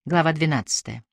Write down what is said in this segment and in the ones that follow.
Глава 12.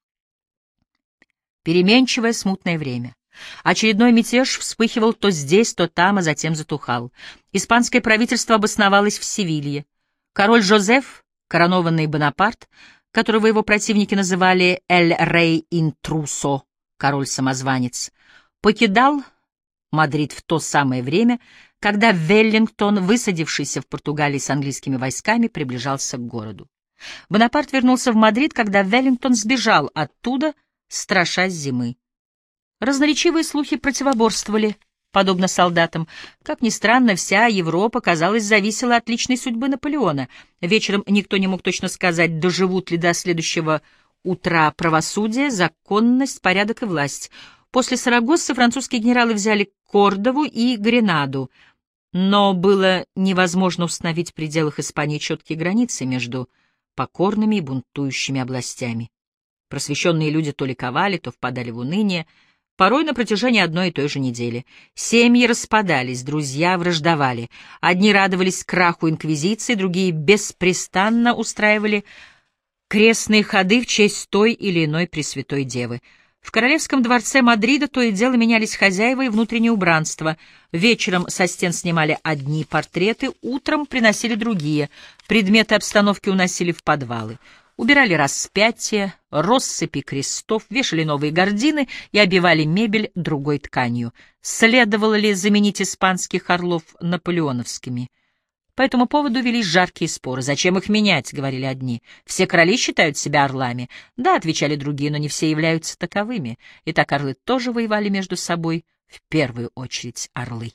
Переменчивое смутное время. Очередной мятеж вспыхивал то здесь, то там, а затем затухал. Испанское правительство обосновалось в Севилье. Король Жозеф, коронованный Бонапарт, которого его противники называли «Эль Рей Интрусо», король-самозванец, покидал Мадрид в то самое время, когда Веллингтон, высадившийся в Португалии с английскими войсками, приближался к городу. Бонапарт вернулся в Мадрид, когда Веллингтон сбежал оттуда, страшась зимы. Разноречивые слухи противоборствовали, подобно солдатам. Как ни странно, вся Европа, казалось, зависела от личной судьбы Наполеона. Вечером никто не мог точно сказать, доживут ли до следующего утра правосудие, законность, порядок и власть. После Сарагоссы французские генералы взяли Кордову и Гренаду, но было невозможно установить в пределах Испании четкие границы между покорными и бунтующими областями. Просвещенные люди то ликовали, то впадали в уныние, порой на протяжении одной и той же недели. Семьи распадались, друзья враждовали. Одни радовались краху инквизиции, другие беспрестанно устраивали крестные ходы в честь той или иной Пресвятой Девы. В королевском дворце Мадрида то и дело менялись хозяева и внутреннее убранство. Вечером со стен снимали одни портреты, утром приносили другие. Предметы обстановки уносили в подвалы. Убирали распятия, россыпи крестов, вешали новые гардины и обивали мебель другой тканью. Следовало ли заменить испанских орлов наполеоновскими? По этому поводу велись жаркие споры. «Зачем их менять?» — говорили одни. «Все короли считают себя орлами». «Да», — отвечали другие, — «но не все являются таковыми». Итак, орлы тоже воевали между собой, в первую очередь орлы.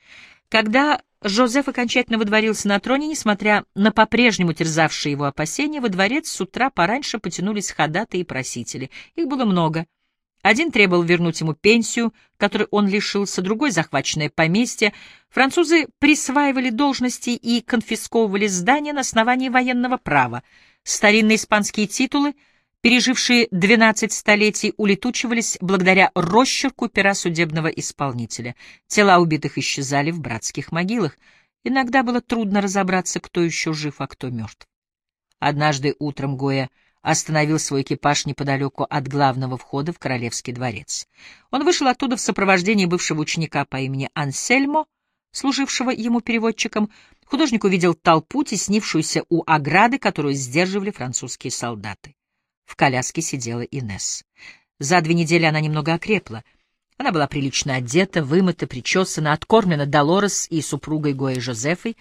Когда Жозеф окончательно водворился на троне, несмотря на по-прежнему терзавшие его опасения, во дворец с утра пораньше потянулись ходатаи и просители. Их было много. Один требовал вернуть ему пенсию, которой он лишился, другой — захваченное поместье. Французы присваивали должности и конфисковывали здания на основании военного права. Старинные испанские титулы, пережившие 12 столетий, улетучивались благодаря росчерку пера судебного исполнителя. Тела убитых исчезали в братских могилах. Иногда было трудно разобраться, кто еще жив, а кто мертв. Однажды утром Гоя остановил свой экипаж неподалеку от главного входа в Королевский дворец. Он вышел оттуда в сопровождении бывшего ученика по имени Ансельмо, служившего ему переводчиком. Художник увидел толпу, теснившуюся у ограды, которую сдерживали французские солдаты. В коляске сидела Инесс. За 2 недели она немного окрепла. Она была прилично одета, вымыта, причесана, откормлена Долорес и супругой Гои Жозефой,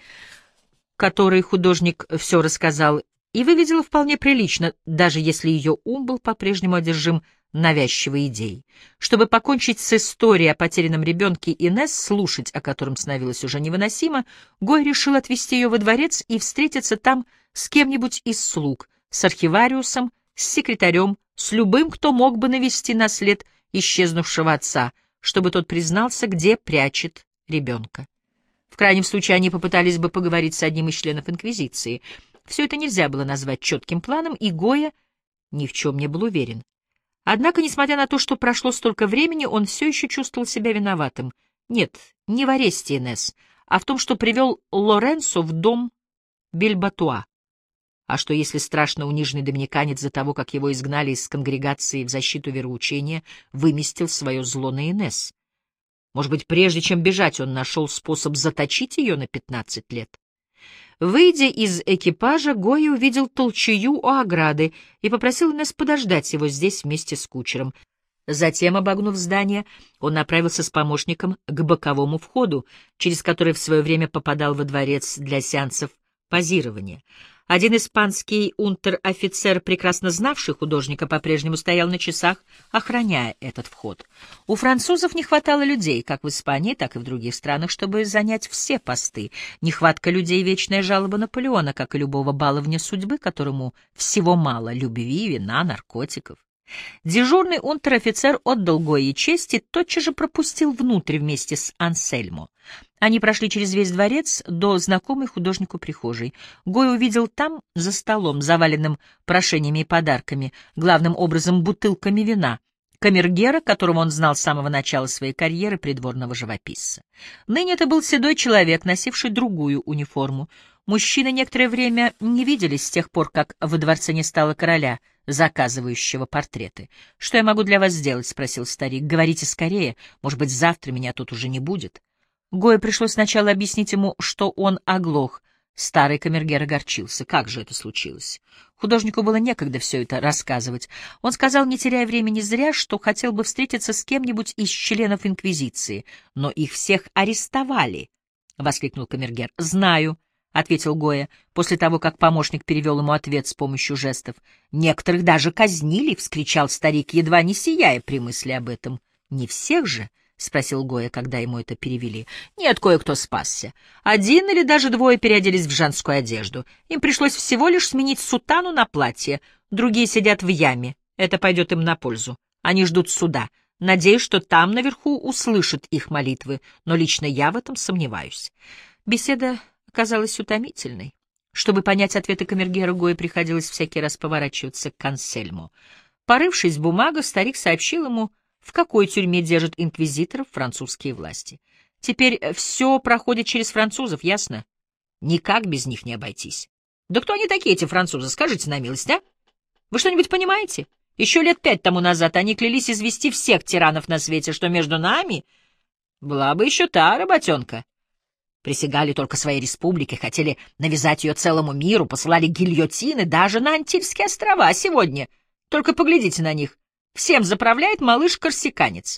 которой художник все рассказал, и выглядела вполне прилично, даже если ее ум был по-прежнему одержим навязчивой идеей. Чтобы покончить с историей о потерянном ребенке Инесс, слушать о котором становилось уже невыносимо, Гой решил отвезти ее во дворец и встретиться там с кем-нибудь из слуг, с архивариусом, с секретарем, с любым, кто мог бы навести на след исчезнувшего отца, чтобы тот признался, где прячет ребенка. В крайнем случае они попытались бы поговорить с одним из членов Инквизиции. Все это нельзя было назвать четким планом, и Гоя ни в чем не был уверен. Однако, несмотря на то, что прошло столько времени, он все еще чувствовал себя виноватым. Нет, не в аресте Инесс, а в том, что привел Лоренцо в дом Бильбатуа. А что, если страшно униженный доминиканец за того, как его изгнали из конгрегации в защиту вероучения, выместил свое зло на Инесс? Может быть, прежде чем бежать, он нашел способ заточить ее на 15 лет? Выйдя из экипажа, Гоя увидел толчую у ограды и попросил Инесс подождать его здесь вместе с кучером. Затем, обогнув здание, он направился с помощником к боковому входу, через который в свое время попадал во дворец для сеансов позирования. Один испанский унтер-офицер, прекрасно знавший художника, по-прежнему стоял на часах, охраняя этот вход. У французов не хватало людей, как в Испании, так и в других странах, чтобы занять все посты. Нехватка людей — вечная жалоба Наполеона, как и любого баловня судьбы, которому всего мало — любви, вина, наркотиков. Дежурный унтер-офицер отдал Гойе честь и тотчас же пропустил внутрь вместе с Ансельмо. Они прошли через весь дворец до знакомой художнику прихожей. Гой увидел там, за столом, заваленным прошениями и подарками, главным образом бутылками вина, камергера, которого он знал с самого начала своей карьеры придворного живописца. Ныне это был седой человек, носивший другую униформу. Мужчины некоторое время не виделись с тех пор, как во дворце не стало короля, заказывающего портреты. «Что я могу для вас сделать?» — спросил старик. «Говорите скорее. Может быть, завтра меня тут уже не будет». Гое пришлось сначала объяснить ему, что он оглох. Старый камергер огорчился. Как же это случилось? Художнику было некогда все это рассказывать. Он сказал, не теряя времени зря, что хотел бы встретиться с кем-нибудь из членов Инквизиции. «Но их всех арестовали!» — воскликнул камергер. «Знаю», — ответил Гое, после того, как помощник перевел ему ответ с помощью жестов. «Некоторых даже казнили!» — вскричал старик, едва не сияя при мысли об этом. «Не всех же?» — спросил Гое, когда ему это перевели. «Нет, кое-кто спасся. Один или даже двое переоделись в женскую одежду. Им пришлось всего лишь сменить сутану на платье. Другие сидят в яме. Это пойдет им на пользу. Они ждут суда. Надеюсь, что там наверху услышат их молитвы, но лично я в этом сомневаюсь». Беседа казалась утомительной. Чтобы понять ответы камергера, Гое приходилось всякий раз поворачиваться к Ансельму. Порывшись в бумагах, старик сообщил ему, в какой тюрьме держат инквизиторов французские власти. «Теперь все проходит через французов, ясно? Никак без них не обойтись». «Да кто они такие, эти французы? Скажите на милость, а? Вы что-нибудь понимаете? Еще лет 5 тому назад они клялись извести всех тиранов на свете, что между нами была бы еще та работенка. Присягали только своей республике, хотели навязать ее целому миру, посылали гильотины даже на Антильские острова. А сегодня, только поглядите на них, всем заправляет малыш-корсиканец.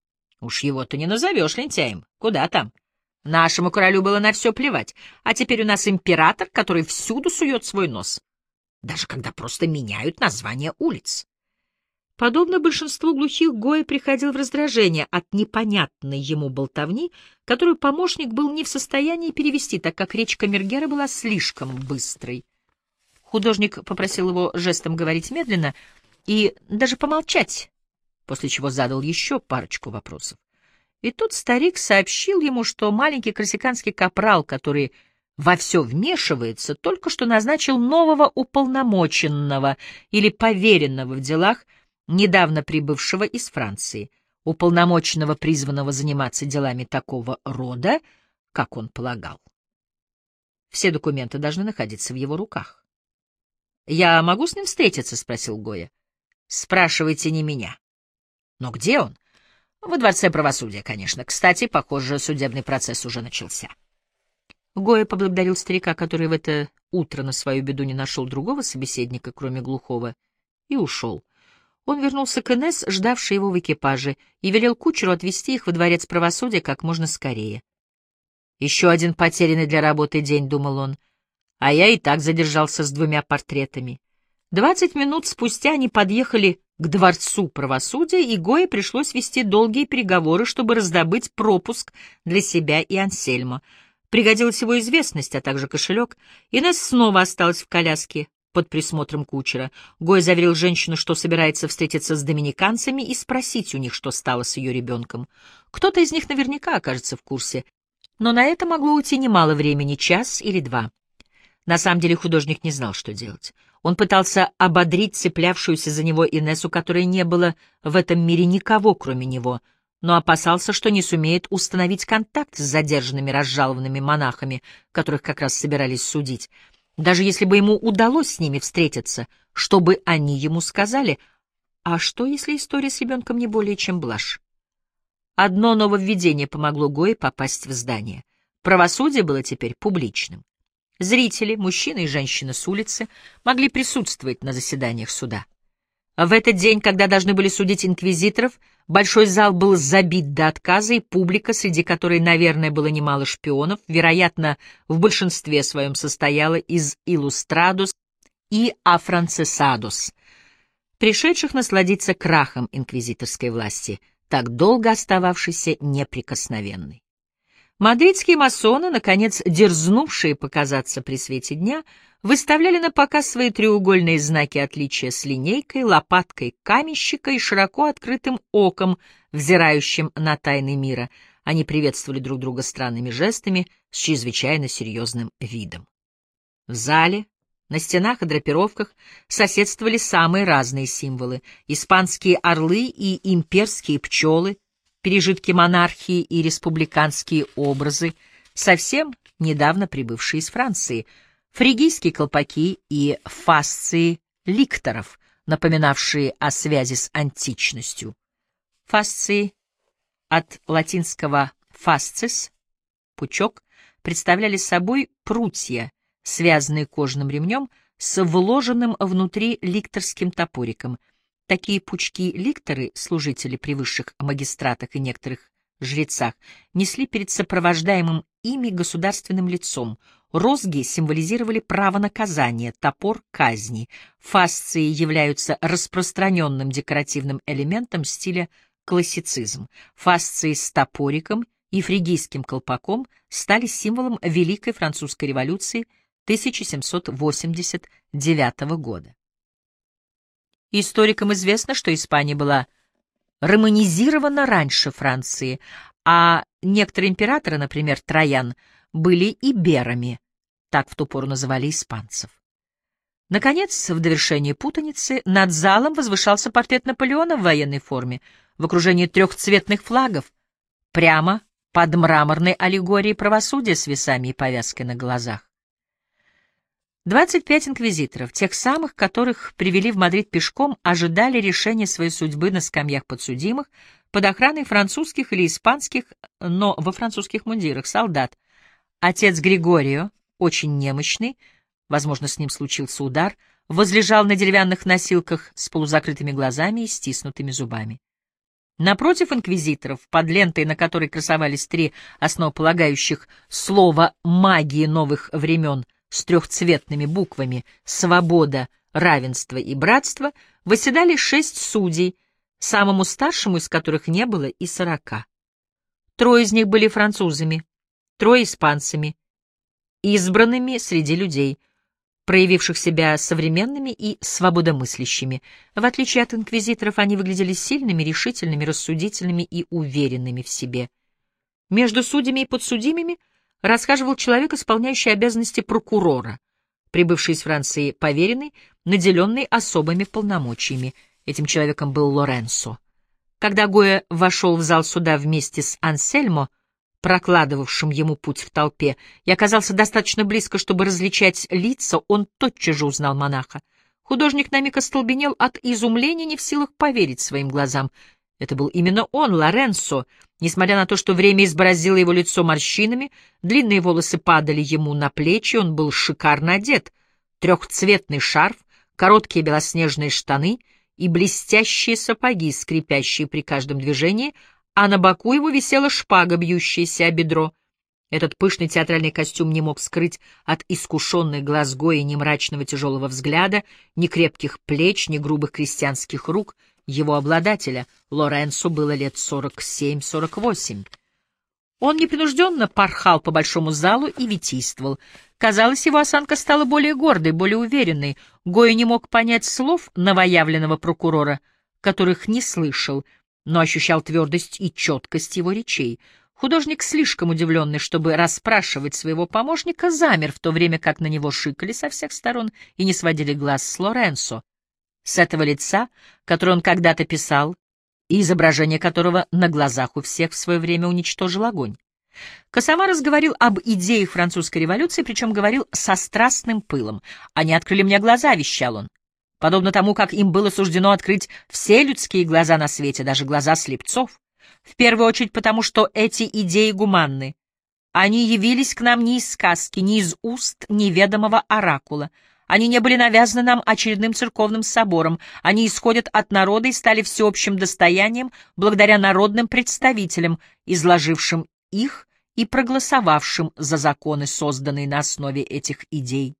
Уж его-то не назовешь лентяем. Куда там? Нашему королю было на все плевать. А теперь у нас император, который всюду сует свой нос. Даже когда просто меняют названия улиц. Подобно большинству глухих, Гое приходил в раздражение от непонятной ему болтовни, которую помощник был не в состоянии перевести, так как речь камергера была слишком быстрой. Художник попросил его жестом говорить медленно и даже помолчать, после чего задал еще парочку вопросов. И тут старик сообщил ему, что маленький корсиканский капрал, который во все вмешивается, только что назначил нового уполномоченного или поверенного в делах, недавно прибывшего из Франции, уполномоченного, призванного заниматься делами такого рода, как он полагал. Все документы должны находиться в его руках. «Я могу с ним встретиться?» — спросил Гое. «Спрашивайте не меня». «Но где он?» «Во дворце правосудия, конечно. Кстати, похоже, судебный процесс уже начался». Гое поблагодарил старика, который в это утро на свою беду не нашел другого собеседника, кроме глухого, и ушел. Он вернулся к Инесс, ждавшей его в экипаже, и велел кучеру отвезти их во дворец правосудия как можно скорее. «Еще один потерянный для работы день», — думал он, — «а я и так задержался с 2 портретами». 20 минут спустя они подъехали к дворцу правосудия, и Гое пришлось вести долгие переговоры, чтобы раздобыть пропуск для себя и Ансельма. Пригодилась его известность, а также кошелек. Инесс снова осталась в коляске под присмотром кучера. Гое заверил женщину, что собирается встретиться с доминиканцами и спросить у них, что стало с ее ребенком. Кто-то из них наверняка окажется в курсе, но на это могло уйти немало времени, 1 или 2. На самом деле художник не знал, что делать. Он пытался ободрить цеплявшуюся за него Инессу, которой не было в этом мире никого, кроме него, но опасался, что не сумеет установить контакт с задержанными разжалованными монахами, которых как раз собирались судить. Даже если бы ему удалось с ними встретиться, что бы они ему сказали? А что, если история с ребенком не более чем блажь? Одно нововведение помогло Гое попасть в здание. Правосудие было теперь публичным. Зрители, мужчины и женщины с улицы, могли присутствовать на заседаниях суда. В этот день, когда должны были судить инквизиторов, большой зал был забит до отказа, и публика, среди которой, наверное, было немало шпионов, вероятно, в большинстве своем состояла из иллюстрадос и афранцесадос, пришедших насладиться крахом инквизиторской власти, так долго остававшейся неприкосновенной. Мадридские масоны, наконец дерзнувшие показаться при свете дня, выставляли на показ свои треугольные знаки отличия с линейкой, лопаткой каменщика и широко открытым оком, взирающим на тайны мира. Они приветствовали друг друга странными жестами с чрезвычайно серьезным видом. В зале, на стенах и драпировках соседствовали самые разные символы: испанские орлы и имперские пчелы, пережитки монархии и республиканские образы, совсем недавно прибывшие из Франции, фригийские колпаки и фасции ликторов, напоминавшие о связи с античностью. Фасции от латинского fascis — пучок, представляли собой прутья, связанные кожаным ремнем с вложенным внутри ликторским топориком. Такие пучки-ликторы, служители при высших магистратах и некоторых жрецах, несли перед сопровождаемым ими государственным лицом. Розги символизировали право наказания, топор — казни. Фасции являются распространенным декоративным элементом стиля классицизм. Фасции с топориком и фригийским колпаком стали символом Великой Французской революции 1789 года. Историкам известно, что Испания была романизирована раньше Франции, а некоторые императоры, например, Троян, были иберами, так в ту пору называли испанцев. Наконец, в довершение путаницы, над залом возвышался портрет Наполеона в военной форме, в окружении трехцветных флагов, прямо под мраморной аллегорией правосудия с весами и повязкой на глазах. 25 инквизиторов, тех самых, которых привели в Мадрид пешком, ожидали решения своей судьбы на скамьях подсудимых под охраной французских или испанских, но во французских мундирах, солдат. Отец Григорио, очень немощный, возможно, с ним случился удар, возлежал на деревянных носилках с полузакрытыми глазами и стиснутыми зубами. Напротив инквизиторов, под лентой, на которой красовались три основополагающих слова магии новых времен с трехцветными буквами «Свобода», «Равенство» и «Братство», восседали 6 судей, самому старшему из которых не было и 40. 3 из них были французами, 3 испанцами, избранными среди людей, проявивших себя современными и свободомыслящими. В отличие от инквизиторов, они выглядели сильными, решительными, рассудительными и уверенными в себе. Между судьями и подсудимыми расхаживал человек, исполняющий обязанности прокурора, прибывший из Франции поверенный, наделенный особыми полномочиями. Этим человеком был Лоренцо. Когда Гойя вошел в зал суда вместе с Ансельмо, прокладывавшим ему путь в толпе, и оказался достаточно близко, чтобы различать лица, он тотчас же узнал монаха. Художник на миг остолбенел от изумления, не в силах поверить своим глазам. Это был именно он, Лоренцо. Несмотря на то, что время избороздило его лицо морщинами, длинные волосы падали ему на плечи, он был шикарно одет. Трехцветный шарф, короткие белоснежные штаны и блестящие сапоги, скрипящие при каждом движении, а на боку его висела шпага, бьющаяся о бедро. Этот пышный театральный костюм не мог скрыть от искушенных глаз Гойи ни мрачного тяжелого взгляда, ни крепких плеч, ни грубых крестьянских рук его обладателя. Лоренцо было лет 47-48. Он непринужденно порхал по большому залу и витийствовал. Казалось, его осанка стала более гордой, более уверенной. Гойя не мог понять слов новоявленного прокурора, которых не слышал, но ощущал твердость и четкость его речей. Художник, слишком удивленный, чтобы расспрашивать своего помощника, замер, в то время как на него шикали со всех сторон и не сводили глаз с Лоренцо, с этого лица, которое он когда-то писал, и изображение которого на глазах у всех в свое время уничтожил огонь. Косомарос говорил об идеях французской революции, причем говорил со страстным пылом. «Они открыли мне глаза», — вещал он, подобно тому, как им было суждено открыть все людские глаза на свете, даже глаза слепцов. В первую очередь потому, что эти идеи гуманны. Они явились к нам не из сказки, не из уст неведомого оракула. Они не были навязаны нам очередным церковным собором. Они исходят от народа и стали всеобщим достоянием благодаря народным представителям, изложившим их и проголосовавшим за законы, созданные на основе этих идей.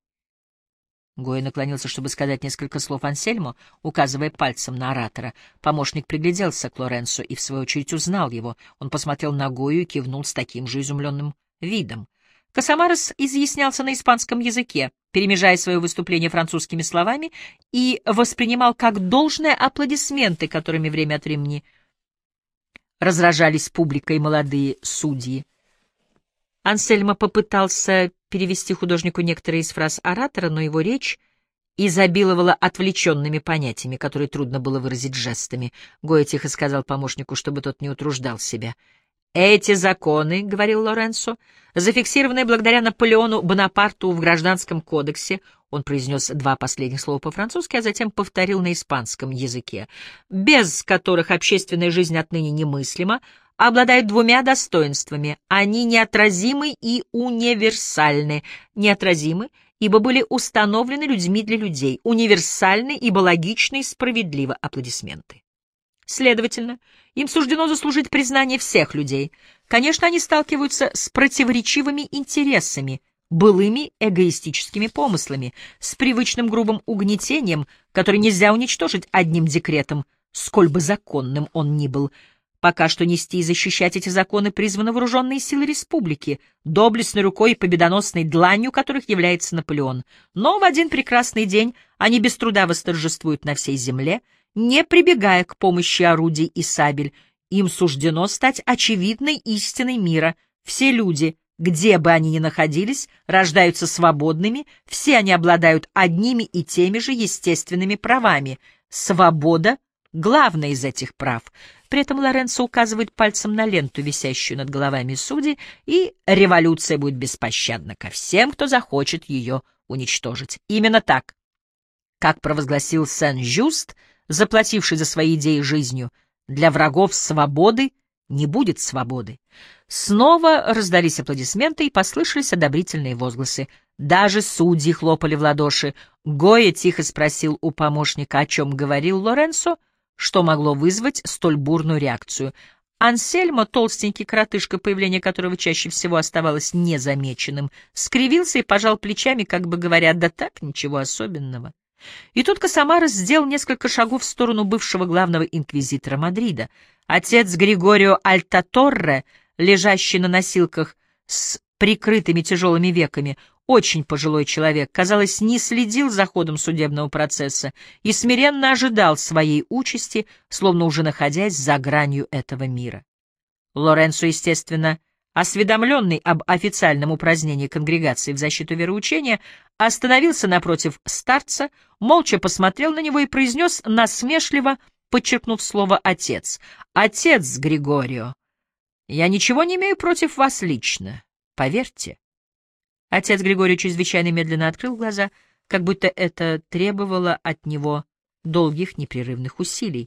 Гойя наклонился, чтобы сказать несколько слов Ансельмо, указывая пальцем на оратора. Помощник пригляделся к Лоренцо и, в свою очередь, узнал его. Он посмотрел на Гойю и кивнул с таким же изумленным видом. Косомарос изъяснялся на испанском языке, перемежая свое выступление французскими словами, и воспринимал как должное аплодисменты, которыми время от времени разражались публика и молодые судьи. Ансельмо попытался перевести художнику некоторые из фраз оратора, но его речь изобиловала отвлеченными понятиями, которые трудно было выразить жестами. Гойя тихо сказал помощнику, чтобы тот не утруждал себя. «Эти законы, — говорил Лоренцо, — зафиксированные благодаря Наполеону Бонапарту в Гражданском кодексе, он произнес два последних слова по-французски, а затем повторил на испанском языке, без которых общественная жизнь отныне немыслима, обладают двумя достоинствами. Они неотразимы и универсальны. Неотразимы, ибо были установлены людьми для людей. Универсальны, ибо логичны и справедливы. Аплодисменты. Следовательно, им суждено заслужить признание всех людей. Конечно, они сталкиваются с противоречивыми интересами, былыми эгоистическими помыслами, с привычным грубым угнетением, которое нельзя уничтожить одним декретом, сколь бы законным он ни был. Пока что нести и защищать эти законы призваны вооруженные силы республики, доблестной рукой и победоносной дланью которых является Наполеон. Но в один прекрасный день они без труда восторжествуют на всей земле, не прибегая к помощи орудий и сабель. Им суждено стать очевидной истиной мира. Все люди, где бы они ни находились, рождаются свободными, все они обладают одними и теми же естественными правами. Свобода — главное из этих прав. При этом Лоренцо указывает пальцем на ленту, висящую над головами судей, и революция будет беспощадна ко всем, кто захочет ее уничтожить. Именно так, как провозгласил Сен-Жюст, заплативший за свои идеи жизнью, для врагов свободы не будет свободы. Снова раздались аплодисменты и послышались одобрительные возгласы. Даже судьи хлопали в ладоши. Гоя тихо спросил у помощника, о чем говорил Лоренцо, что могло вызвать столь бурную реакцию. Ансельмо, толстенький коротышка, появление которого чаще всего оставалось незамеченным, скривился и пожал плечами, как бы говоря, да так, ничего особенного. И тут Косомарос сделал несколько шагов в сторону бывшего главного инквизитора Мадрида. Отец Григорио Альтаторре, лежащий на носилках с прикрытыми тяжелыми веками, очень пожилой человек, казалось, не следил за ходом судебного процесса и смиренно ожидал своей участи, словно уже находясь за гранью этого мира. Лоренцо, естественно, осведомленный об официальном упразднении конгрегации в защиту вероучения, остановился напротив старца, молча посмотрел на него и произнес насмешливо, подчеркнув слово «отец». «Отец Григорио, я ничего не имею против вас лично, поверьте». Отец Григорио чрезвычайно медленно открыл глаза, как будто это требовало от него долгих непрерывных усилий.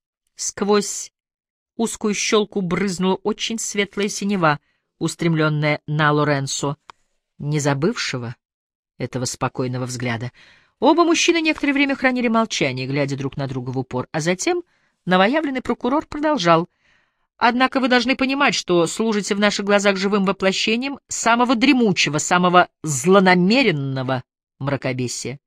Сквозь узкую щелку брызнула очень светлая синева, устремленная на Лоренцо, не забывшего этого спокойного взгляда. Оба мужчины некоторое время хранили молчание, глядя друг на друга в упор, а затем новоявленный прокурор продолжал. «Однако вы должны понимать, что служите в наших глазах живым воплощением самого дремучего, самого злонамеренного мракобесия.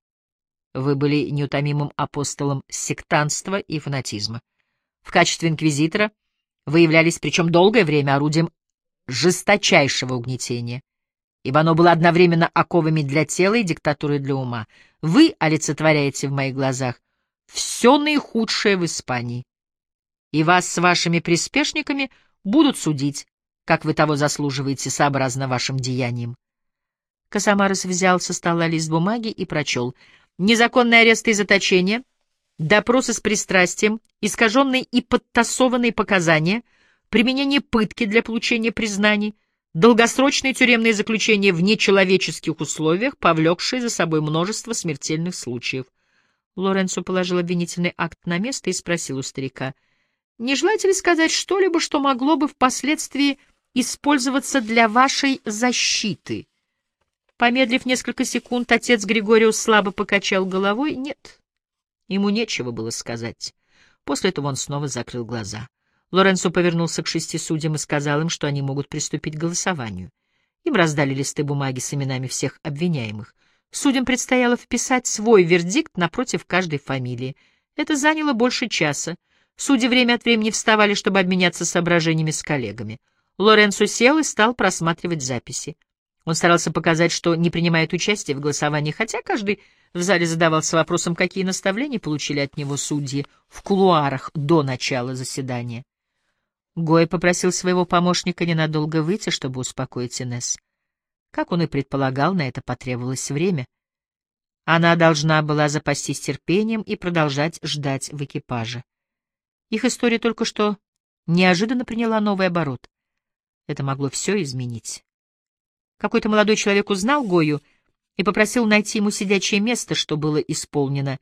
Вы были неутомимым апостолом сектантства и фанатизма. В качестве инквизитора вы являлись, причем долгое время, орудием жесточайшего угнетения, ибо оно было одновременно оковами для тела и диктатурой для ума. Вы олицетворяете в моих глазах все наихудшее в Испании, и вас с вашими приспешниками будут судить, как вы того заслуживаете, сообразно вашим деяниям». Косомарос взял со стола лист бумаги и прочел: «Незаконный арест и заточение, допросы с пристрастием, искаженные и подтасованные показания, применение пытки для получения признаний, долгосрочные тюремные заключения в нечеловеческих условиях, повлекшие за собой множество смертельных случаев». Лоренцо положил обвинительный акт на место и спросил у старика: «Не желаете ли сказать что-либо, что могло бы впоследствии использоваться для вашей защиты?» Помедлив несколько секунд, отец Григорио слабо покачал головой. Нет, ему нечего было сказать. После этого он снова закрыл глаза. Лоренцо повернулся к 6 судьям и сказал им, что они могут приступить к голосованию. Им раздали листы бумаги с именами всех обвиняемых. Судьям предстояло вписать свой вердикт напротив каждой фамилии. Это заняло больше часа. Судьи время от времени вставали, чтобы обменяться соображениями с коллегами. Лоренцо сел и стал просматривать записи. Он старался показать, что не принимает участия в голосовании, хотя каждый в зале задавался вопросом, какие наставления получили от него судьи в кулуарах до начала заседания. Гой попросил своего помощника ненадолго выйти, чтобы успокоить Инесс. Как он и предполагал, на это потребовалось время. Она должна была запастись терпением и продолжать ждать в экипаже. Их история только что неожиданно приняла новый оборот. Это могло все изменить. Какой-то молодой человек узнал Гою и попросил найти ему сидячее место, что было исполнено.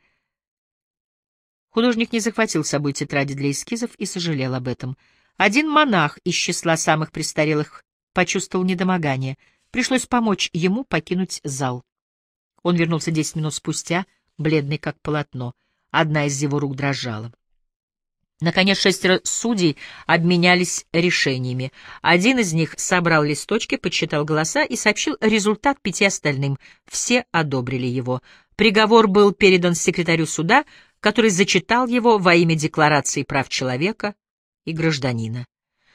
Художник не захватил с собой тетради для эскизов и сожалел об этом. Один монах из числа самых престарелых почувствовал недомогание. Пришлось помочь ему покинуть зал. Он вернулся 10 минут спустя, бледный как полотно. Одна из его рук дрожала. Наконец 6 судей обменялись решениями. Один из них собрал листочки, подсчитал голоса и сообщил результат 5 остальным. Все одобрили его. Приговор был передан секретарю суда, который зачитал его во имя Декларации прав человека и гражданина.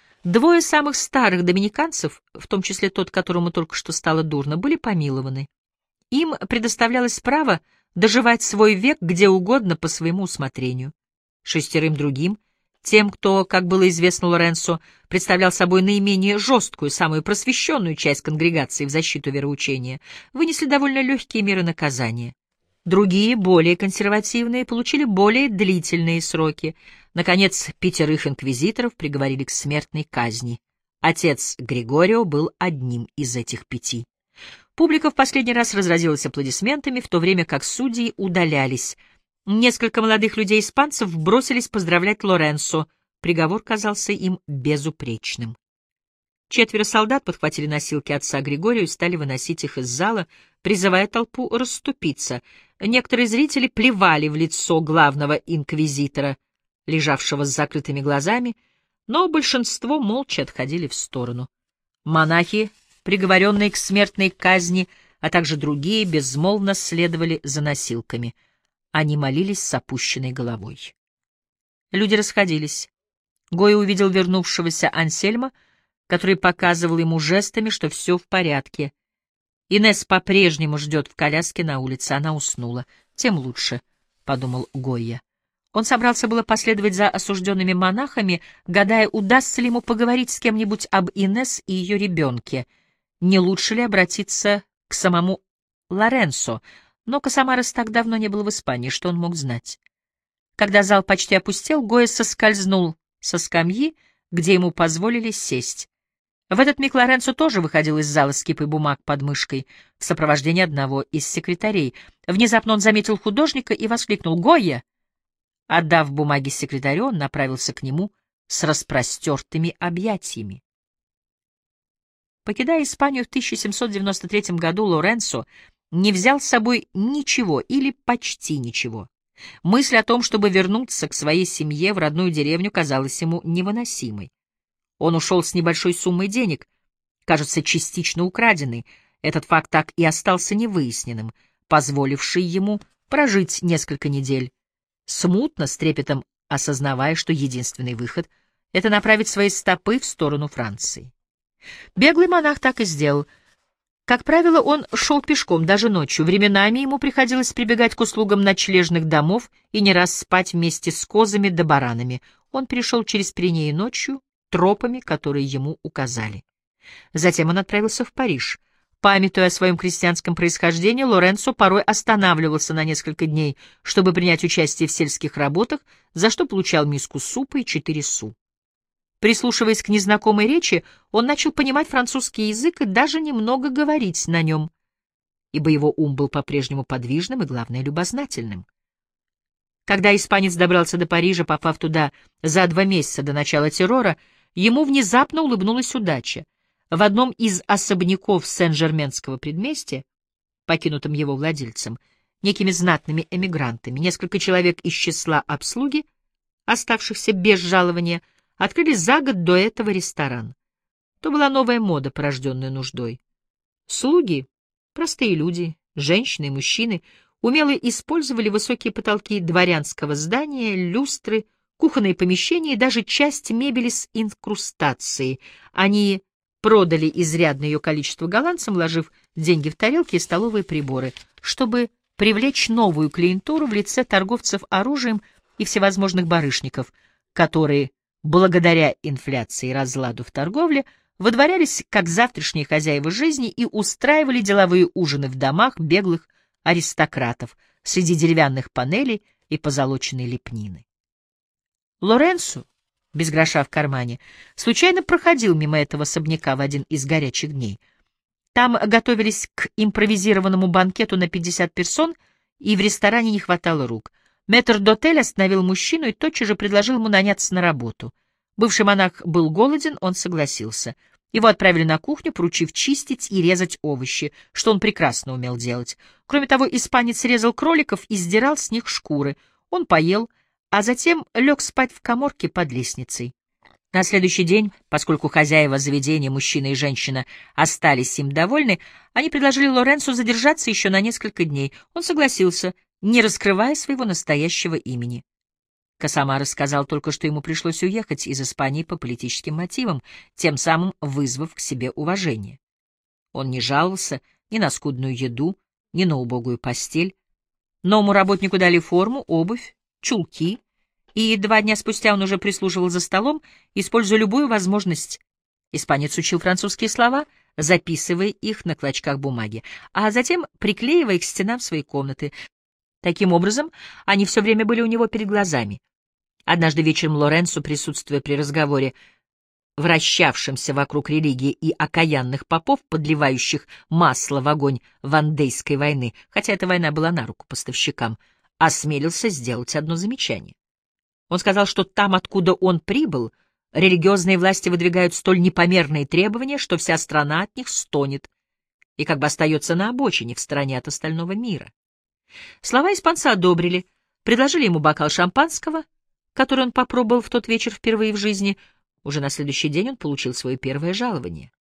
2 самых старых доминиканцев, в том числе тот, которому только что стало дурно, были помилованы. Им предоставлялось право доживать свой век где угодно по своему усмотрению. 6 другим, тем, кто, как было известно Лоренцо, представлял собой наименее жесткую, самую просвещенную часть конгрегации в защиту вероучения, вынесли довольно легкие меры наказания. Другие, более консервативные, получили более длительные сроки. Наконец, 5 инквизиторов приговорили к смертной казни. Отец Григорио был одним из этих 5. Публика в последний раз разразилась аплодисментами, в то время как судьи удалялись. Несколько молодых людей-испанцев бросились поздравлять Лоренцо. Приговор казался им безупречным. 4 солдат подхватили носилки отца Григорио и стали выносить их из зала, призывая толпу расступиться. Некоторые зрители плевали в лицо главного инквизитора, лежавшего с закрытыми глазами, но большинство молча отходили в сторону. Монахи, приговоренные к смертной казни, а также другие, безмолвно следовали за носилками. Они молились с опущенной головой. Люди расходились. Гоя увидел вернувшегося Ансельма, который показывал ему жестами, что все в порядке. Инесс по-прежнему ждет в коляске на улице, она уснула. Тем лучше, — подумал Гойя. Он собрался было последовать за осужденными монахами, гадая, удастся ли ему поговорить с кем-нибудь об Инесс и ее ребенке. Не лучше ли обратиться к самому Лоренцо? Но Касамарес так давно не был в Испании, что он мог знать. Когда зал почти опустел, Гойя соскользнул со скамьи, где ему позволили сесть. В этот миг Лоренцо тоже выходил из зала с кипой бумаг под мышкой в сопровождении одного из секретарей. Внезапно он заметил художника и воскликнул: «Гойя!». Отдав бумаги секретарю, он направился к нему с распростертыми объятиями. Покидая Испанию в 1793 году, Лоренцо не взял с собой ничего или почти ничего. Мысль о том, чтобы вернуться к своей семье в родную деревню, казалась ему невыносимой. Он ушел с небольшой суммой денег, кажется, частично украденной. Этот факт так и остался невыясненным, позволивший ему прожить несколько недель, смутно, с трепетом осознавая, что единственный выход — это направить свои стопы в сторону Франции. Беглый монах так и сделал. Как правило, он шел пешком даже ночью. Временами ему приходилось прибегать к услугам ночлежных домов и не раз спать вместе с козами да баранами. Он перешел через Пиренеи ночью, тропами, которые ему указали. Затем он отправился в Париж. Памятуя о своем крестьянском происхождении, Лоренцо порой останавливался на несколько дней, чтобы принять участие в сельских работах, за что получал миску супа и 4 су. Прислушиваясь к незнакомой речи, он начал понимать французский язык и даже немного говорить на нем, ибо его ум был по-прежнему подвижным и, главное, любознательным. Когда испанец добрался до Парижа, попав туда за 2 месяца до начала террора, ему внезапно улыбнулась удача. В одном из особняков Сен-Жерменского предместья, покинутым его владельцем, некими знатными эмигрантами, несколько человек из числа обслуги, оставшихся без жалования, открыли за год до этого ресторан. То была новая мода, порожденная нуждой. Слуги, простые люди, женщины и мужчины, умело использовали высокие потолки дворянского здания, люстры, кухонные помещения и даже часть мебели с инкрустацией. Они продали изрядное ее количество голландцам, вложив деньги в тарелки и столовые приборы, чтобы привлечь новую клиентуру в лице торговцев оружием и всевозможных барышников, которые, благодаря инфляции и разладу в торговле, выдворялись как завтрашние хозяева жизни и устраивали деловые ужины в домах беглых аристократов среди деревянных панелей и позолоченной лепнины. Лоренцо, без гроша в кармане, случайно проходил мимо этого особняка в один из горячих дней. Там готовились к импровизированному банкету на 50 персон, и в ресторане не хватало рук. Метрдотель остановил мужчину и тотчас же предложил ему наняться на работу. Бывший монах был голоден, он согласился. Его отправили на кухню, поручив чистить и резать овощи, что он прекрасно умел делать. Кроме того, испанец резал кроликов и сдирал с них шкуры. Он поел, а затем лег спать в каморке под лестницей. На следующий день, поскольку хозяева заведения, мужчина и женщина, остались им довольны, они предложили Лоренцо задержаться еще на несколько дней. Он согласился, не раскрывая своего настоящего имени. Косамара сказал только, что ему пришлось уехать из Испании по политическим мотивам, тем самым вызвав к себе уважение. Он не жаловался ни на скудную еду, ни на убогую постель. Новому работнику дали форму, обувь, чулки, и 2 дня спустя он уже прислуживал за столом, используя любую возможность. Испанец учил французские слова, записывая их на клочках бумаги, а затем приклеивая к стенам своей комнаты. Таким образом, они все время были у него перед глазами. Однажды вечером Лоренцо, присутствуя при разговоре, вращавшемся вокруг религии и окаянных попов, подливающих масло в огонь Вандейской войны, хотя эта война была на руку поставщикам, осмелился сделать одно замечание. Он сказал, что там, откуда он прибыл, религиозные власти выдвигают столь непомерные требования, что вся страна от них стонет и как бы остается на обочине, в стороне от остального мира. Слова испанца одобрили, предложили ему бокал шампанского, который он попробовал в тот вечер впервые в жизни. Уже на следующий день он получил свое первое жалование.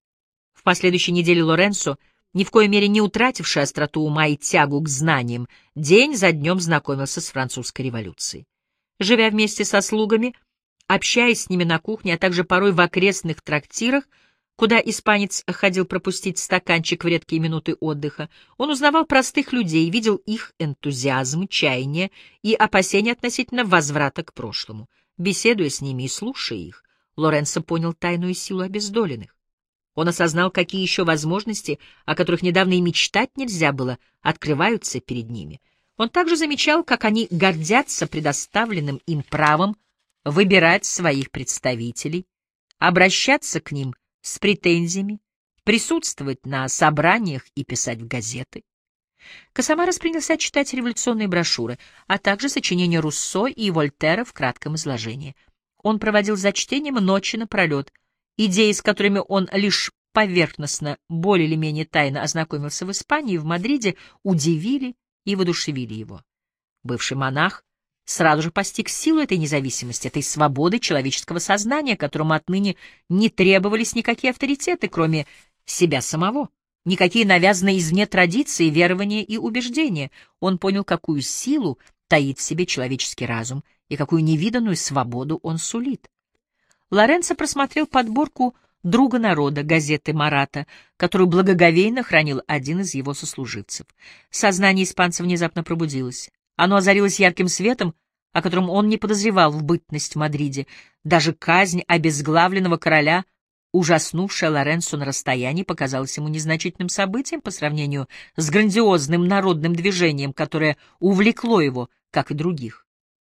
В последующей неделе Лоренцо, ни в коей мере не утративший остроту ума и тягу к знаниям, день за днем знакомился с французской революцией. Живя вместе со слугами, общаясь с ними на кухне, а также порой в окрестных трактирах, куда испанец ходил пропустить стаканчик в редкие минуты отдыха, он узнавал простых людей, видел их энтузиазм, чаяние и опасения относительно возврата к прошлому. Беседуя с ними и слушая их, Лоренцо понял тайную силу обездоленных. Он осознал, какие еще возможности, о которых недавно и мечтать нельзя было, открываются перед ними. Он также замечал, как они гордятся предоставленным им правом выбирать своих представителей, обращаться к ним с претензиями, присутствовать на собраниях и писать в газеты. Косамарос принялся читать революционные брошюры, а также сочинения Руссо и Вольтера в кратком изложении. Он проводил за чтением ночи напролет. Идеи, с которыми он лишь поверхностно, более или менее тайно ознакомился в Испании и в Мадриде, удивили и воодушевили его. Бывший монах сразу же постиг силу этой независимости, этой свободы человеческого сознания, которому отныне не требовались никакие авторитеты, кроме себя самого, никакие навязанные извне традиции, верования и убеждения. Он понял, какую силу таит в себе человеческий разум и какую невиданную свободу он сулит. Лоренцо просмотрел подборку «Друга народа» газеты «Марата», которую благоговейно хранил один из его сослуживцев. Сознание испанца внезапно пробудилось. Оно озарилось ярким светом, о котором он не подозревал в бытность в Мадриде. Даже казнь обезглавленного короля, ужаснувшая Лоренцо на расстоянии, показалась ему незначительным событием по сравнению с грандиозным народным движением, которое увлекло его, как и других.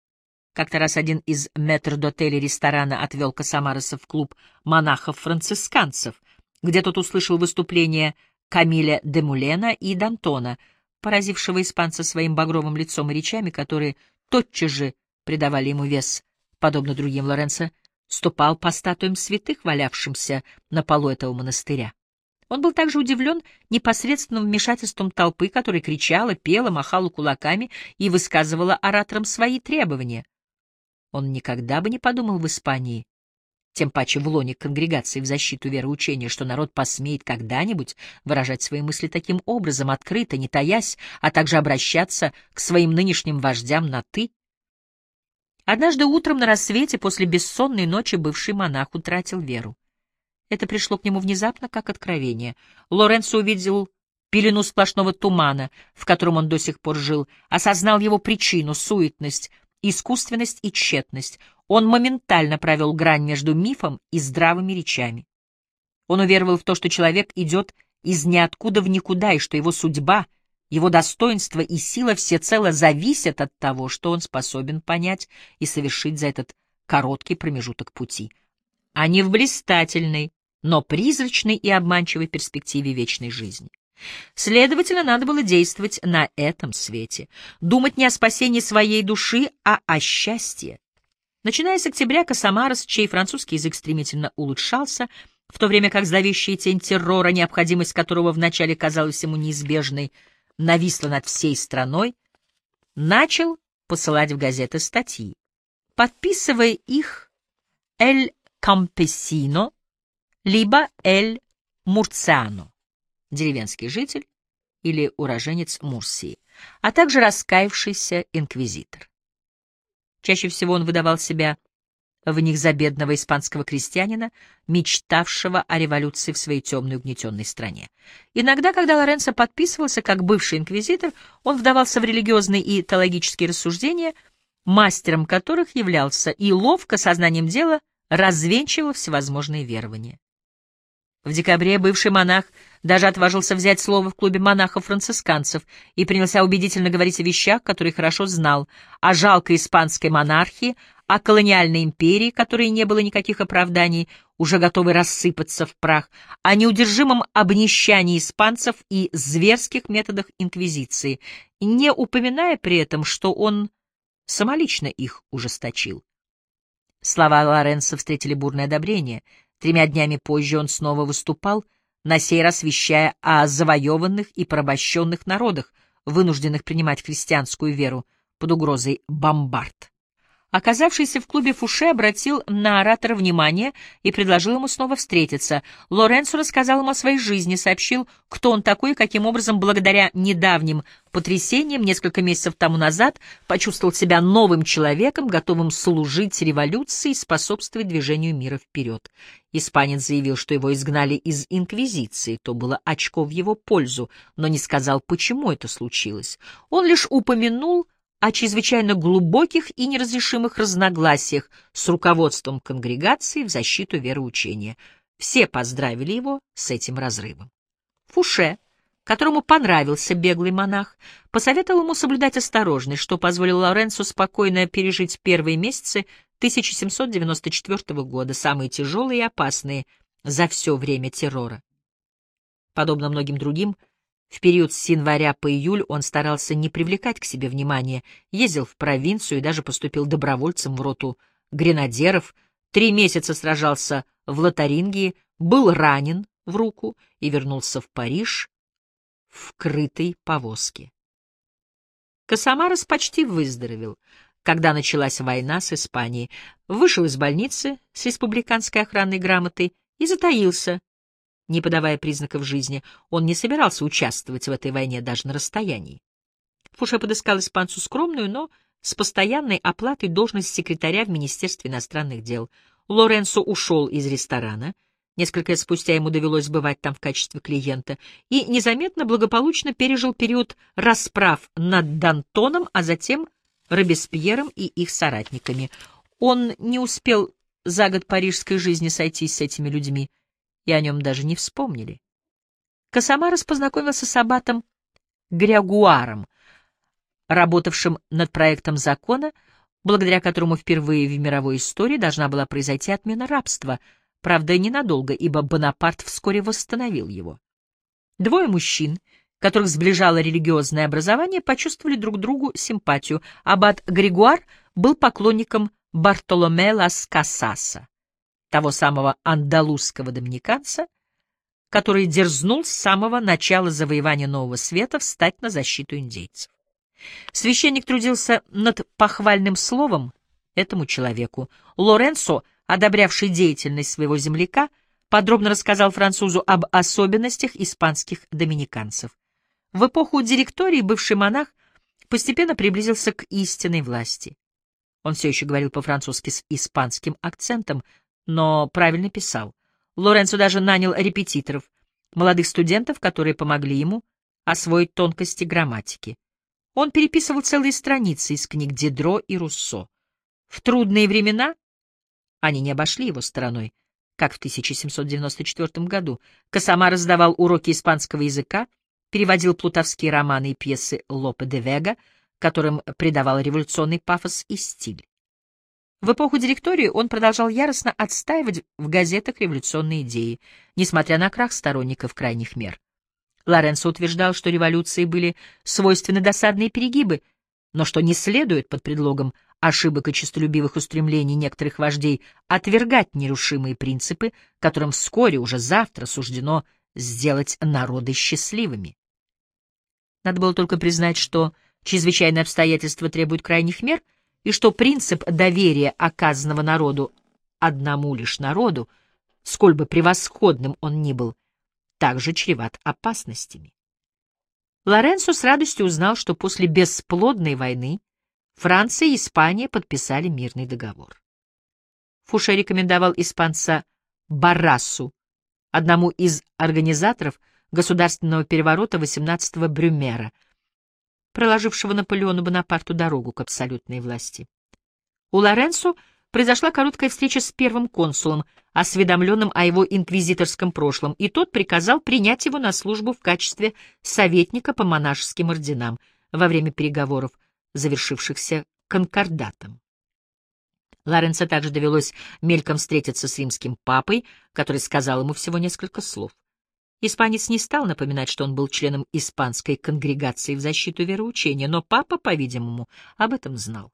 Как-то раз один из метрдотелей ресторана отвел Косамароса в клуб монахов-францисканцев, где тот услышал выступления Камиля де Мулена и Д'Антона, поразившего испанца своим багровым лицом и речами, которые тотчас же придавали ему вес. Подобно другим, Лоренцо ступал по статуям святых, валявшимся на полу этого монастыря. Он был также удивлен непосредственным вмешательством толпы, которая кричала, пела, махала кулаками и высказывала ораторам свои требования. Он никогда бы не подумал в Испании, тем паче в лоне конгрегации в защиту вероучения, что народ посмеет когда-нибудь выражать свои мысли таким образом, открыто, не таясь, а также обращаться к своим нынешним вождям на «ты». Однажды утром на рассвете после бессонной ночи бывший монах утратил веру. Это пришло к нему внезапно, как откровение. Лоренцо увидел пелену сплошного тумана, в котором он до сих пор жил, осознал его причину, суетность, искусственность и тщетность. Он моментально провел грань между мифом и здравыми речами. Он уверовал в то, что человек идет из ниоткуда в никуда, и что его судьба, его достоинство и сила всецело зависят от того, что он способен понять и совершить за этот короткий промежуток пути, а не в блистательной, но призрачной и обманчивой перспективе вечной жизни. Следовательно, надо было действовать на этом свете, думать не о спасении своей души, а о счастье. Начиная с октября, Косомарос, чей французский язык стремительно улучшался, в то время как зловещая тень террора, необходимость которого вначале казалась ему неизбежной, нависла над всей страной, начал посылать в газеты статьи, подписывая их «Эль Кампесино» либо «Эль Мурциано», деревенский житель или уроженец Мурсии, а также раскаявшийся инквизитор. Чаще всего он выдавал себя в них за бедного испанского крестьянина, мечтавшего о революции в своей темной угнетенной стране. Иногда, когда Лоренцо подписывался как бывший инквизитор, он вдавался в религиозные и теологические рассуждения, мастером которых являлся, и ловко, сознанием дела, развенчивал всевозможные верования. В декабре бывший монах даже отважился взять слово в клубе монахов-францисканцев и принялся убедительно говорить о вещах, которые хорошо знал, о жалкой испанской монархии, о колониальной империи, которой не было никаких оправданий, уже готовой рассыпаться в прах, о неудержимом обнищании испанцев и зверских методах инквизиции, не упоминая при этом, что он самолично их ужесточил. Слова Лоренцо встретили бурное одобрение. 3 днями позже он снова выступал, на сей раз вещая о завоеванных и порабощенных народах, вынужденных принимать христианскую веру под угрозой бомбард. Оказавшийся в клубе Фуше обратил на оратора внимание и предложил ему снова встретиться. Лоренцо рассказал ему о своей жизни, сообщил, кто он такой и каким образом, благодаря недавним потрясениям, несколько месяцев тому назад, почувствовал себя новым человеком, готовым служить революции и способствовать движению мира вперед. Испанец заявил, что его изгнали из инквизиции, то было очко в его пользу, но не сказал, почему это случилось. Он лишь упомянул о чрезвычайно глубоких и неразрешимых разногласиях с руководством конгрегации в защиту вероучения. Все поздравили его с этим разрывом. Фуше, которому понравился беглый монах, посоветовал ему соблюдать осторожность, что позволило Лоренцо спокойно пережить первые месяцы 1794 года, самые тяжелые и опасные за все время террора. Подобно многим другим, в период с января по июль он старался не привлекать к себе внимания, ездил в провинцию и даже поступил добровольцем в роту гренадеров, 3 месяца сражался в Лотарингии, был ранен в руку и вернулся в Париж в крытой повозке. Косомарос почти выздоровел, когда началась война с Испанией, вышел из больницы с республиканской охранной грамотой и затаился. Не подавая признаков жизни, он не собирался участвовать в этой войне даже на расстоянии. Фуше подыскал испанцу скромную, но с постоянной оплатой должность секретаря в Министерстве иностранных дел. Лоренцо ушел из ресторана, несколько лет спустя ему довелось бывать там в качестве клиента, и незаметно благополучно пережил период расправ над Д'Антоном, а затем Робеспьером и их соратниками. Он не успел за год парижской жизни сойтись с этими людьми, и о нем даже не вспомнили. Косомарос познакомился с аббатом Грягуаром, работавшим над проектом закона, благодаря которому впервые в мировой истории должна была произойти отмена рабства, правда, ненадолго, ибо Бонапарт вскоре восстановил его. 2 мужчин, которых сближало религиозное образование, почувствовали друг другу симпатию. Аббат Грягуар был поклонником Бартоломе лас Касаса, того самого андалузского доминиканца, который дерзнул с самого начала завоевания Нового Света встать на защиту индейцев. Священник трудился над похвальным словом этому человеку. Лоренцо, одобрявший деятельность своего земляка, подробно рассказал французу об особенностях испанских доминиканцев. В эпоху директории бывший монах постепенно приблизился к истинной власти. Он все еще говорил по-французски с испанским акцентом, но правильно писал. Лоренцо даже нанял репетиторов, молодых студентов, которые помогли ему освоить тонкости грамматики. Он переписывал целые страницы из книг Дидро и Руссо. В трудные времена они не обошли его стороной, как в 1794 году. Косомарос давал уроки испанского языка, переводил плутовские романы и пьесы Лопе де Вега, которым придавал революционный пафос и стиль. В эпоху директории он продолжал яростно отстаивать в газетах революционные идеи, несмотря на крах сторонников крайних мер. Лоренцо утверждал, что революции были свойственны досадные перегибы, но что не следует под предлогом ошибок и честолюбивых устремлений некоторых вождей отвергать нерушимые принципы, которым вскоре, уже завтра, суждено сделать народы счастливыми. Надо было только признать, что чрезвычайные обстоятельства требуют крайних мер, и что принцип доверия, оказанного народу, одному лишь народу, сколь бы превосходным он ни был, также чреват опасностями. Лоренцо с радостью узнал, что после бесплодной войны Франция и Испания подписали мирный договор. Фуше рекомендовал испанца Баррасу, одному из организаторов государственного переворота 18-го Брюмера, проложившего Наполеону Бонапарту дорогу к абсолютной власти. У Лоренцо произошла короткая встреча с первым консулом, осведомленным о его инквизиторском прошлом, и тот приказал принять его на службу в качестве советника по монашеским орденам во время переговоров, завершившихся конкордатом. Лоренцо также довелось мельком встретиться с римским папой, который сказал ему всего несколько слов. Испанец не стал напоминать, что он был членом испанской конгрегации в защиту вероучения, но папа, по-видимому, об этом знал.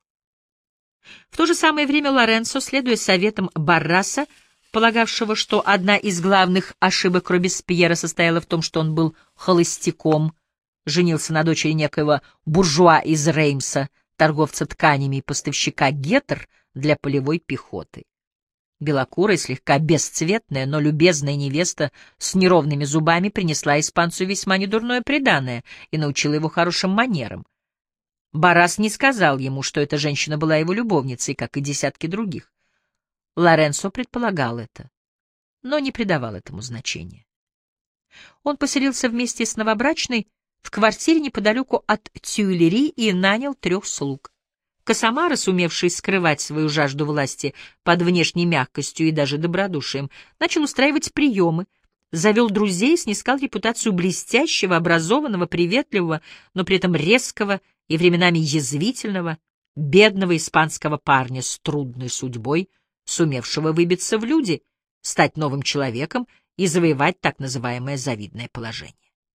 В то же самое время Лоренцо, следуя советам Барраса, полагавшего, что одна из главных ошибок Робеспьера состояла в том, что он был холостяком, женился на дочери некоего буржуа из Реймса, торговца тканями и поставщика гетер для полевой пехоты. Белокурая, слегка бесцветная, но любезная невеста с неровными зубами принесла испанцу весьма недурное приданое и научила его хорошим манерам. Баррас не сказал ему, что эта женщина была его любовницей, как и десятки других. Лоренцо предполагал это, но не придавал этому значения. Он поселился вместе с новобрачной в квартире неподалеку от Тюильри и нанял 3 слуг. Косомаро, сумевший скрывать свою жажду власти под внешней мягкостью и даже добродушием, начал устраивать приемы, завел друзей и снискал репутацию блестящего, образованного, приветливого, но при этом резкого и временами язвительного, бедного испанского парня с трудной судьбой, сумевшего выбиться в люди, стать новым человеком и завоевать так называемое завидное положение.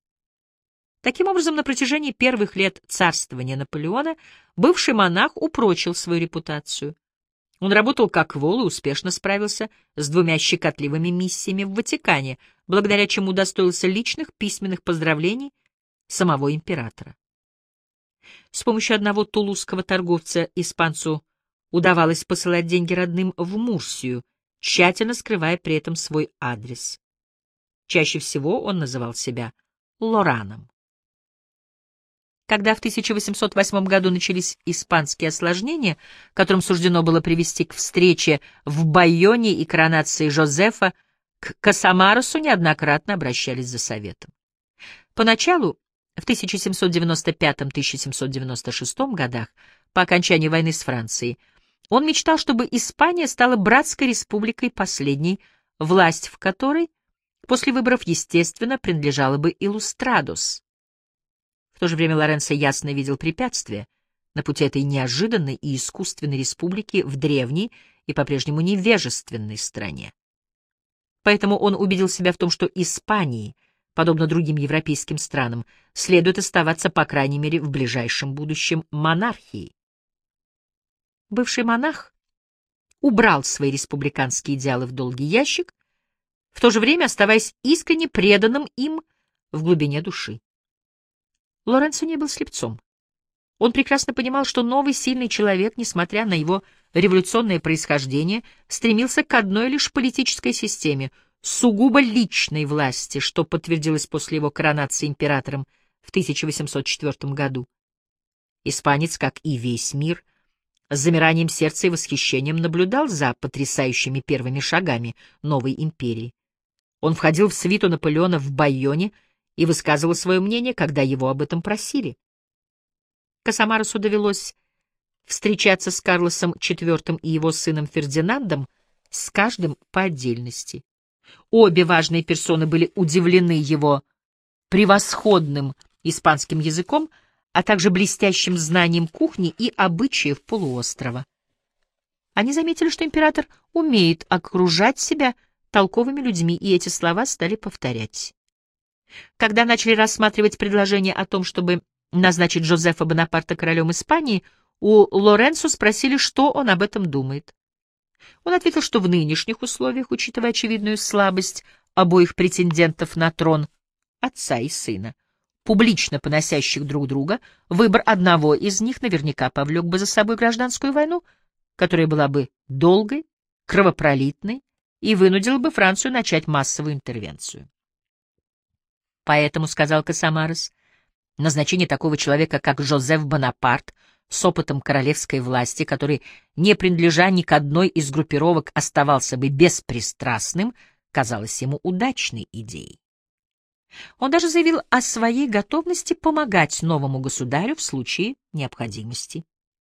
Таким образом, на протяжении первых лет царствования Наполеона бывший монах упрочил свою репутацию. Он работал как вол и успешно справился с 2 щекотливыми миссиями в Ватикане, благодаря чему удостоился личных письменных поздравлений самого императора. С помощью одного тулузского торговца испанцу удавалось посылать деньги родным в Мурсию, тщательно скрывая при этом свой адрес. Чаще всего он называл себя Лораном. Когда в 1808 году начались испанские осложнения, которым суждено было привести к встрече в Байоне и коронации Жозефа, к Косомаросу неоднократно обращались за советом. Поначалу, в 1795-1796 годах, по окончании войны с Францией, он мечтал, чтобы Испания стала братской республикой последней, власть в которой после выборов, естественно, принадлежала бы Илустрадос. В то же время Лоренцо ясно видел препятствия на пути этой неожиданной и искусственной республики в древней и по-прежнему невежественной стране. Поэтому он убедил себя в том, что Испании, подобно другим европейским странам, следует оставаться, по крайней мере, в ближайшем будущем монархией. Бывший монах убрал свои республиканские идеалы в долгий ящик, в то же время оставаясь искренне преданным им в глубине души. Лоренцо не был слепцом. Он прекрасно понимал, что новый сильный человек, несмотря на его революционное происхождение, стремился к одной лишь политической системе, сугубо личной власти, что подтвердилось после его коронации императором в 1804 году. Испанец, как и весь мир, с замиранием сердца и восхищением наблюдал за потрясающими первыми шагами новой империи. Он входил в свиту Наполеона в Байоне и высказывал свое мнение, когда его об этом просили. Косомаросу довелось встречаться с Карлосом IV и его сыном Фердинандом, с каждым по отдельности. Обе важные персоны были удивлены его превосходным испанским языком, а также блестящим знанием кухни и обычаев полуострова. Они заметили, что император умеет окружать себя толковыми людьми, и эти слова стали повторять. Когда начали рассматривать предложение о том, чтобы назначить Жозефа Бонапарта королем Испании, у Лоренцо спросили, что он об этом думает. Он ответил, что в нынешних условиях, учитывая очевидную слабость обоих претендентов на трон, отца и сына, публично поносящих друг друга, выбор одного из них наверняка повлек бы за собой гражданскую войну, которая была бы долгой, кровопролитной и вынудила бы Францию начать массовую интервенцию. Поэтому, — сказал Касамарес, — назначение такого человека, как Жозеф Бонапарт, с опытом королевской власти, который, не принадлежа ни к одной из группировок, оставался бы беспристрастным, казалось ему удачной идеей. Он даже заявил о своей готовности помогать новому государю в случае необходимости.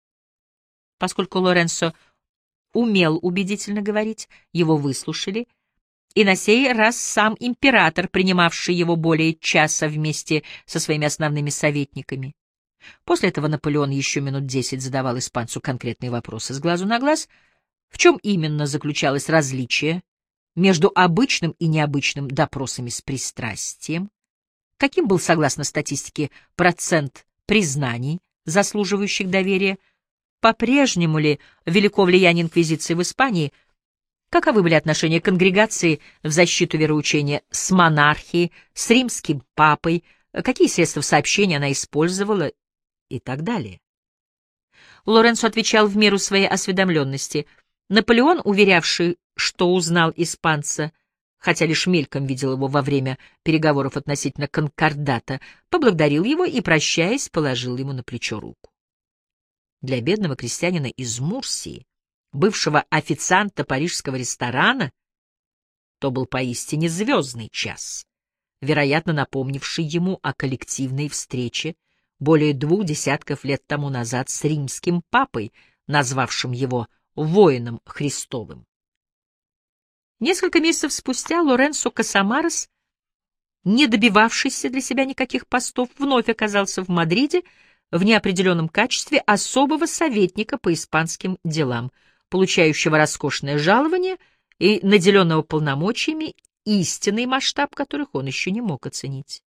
Поскольку Лоренцо умел убедительно говорить, его выслушали, и на сей раз сам император, принимавший его более часа вместе со своими основными советниками. После этого Наполеон еще минут 10 задавал испанцу конкретные вопросы с глазу на глаз, в чем именно заключалось различие между обычным и необычным допросами с пристрастием, каким был, согласно статистике, процент признаний, заслуживающих доверия, по-прежнему ли велико влияние инквизиции в Испании, каковы были отношения конгрегации в защиту вероучения с монархией, с римским папой, какие средства сообщения она использовала и так далее. Лоренцо отвечал в меру своей осведомленности. Наполеон, уверявший, что узнал испанца, хотя лишь мельком видел его во время переговоров относительно конкордата, поблагодарил его и, прощаясь, положил ему на плечо руку. Для бедного крестьянина из Мурсии, бывшего официанта парижского ресторана, то был поистине звездный час, вероятно, напомнивший ему о коллективной встрече более 2 десятков лет тому назад с римским папой, назвавшим его воином Христовым. Несколько месяцев спустя Лоренцо Касамарес, не добивавшийся для себя никаких постов, вновь оказался в Мадриде в неопределенном качестве особого советника по испанским делам, получающего роскошное жалование и наделенного полномочиями, истинный масштаб которых он еще не мог оценить.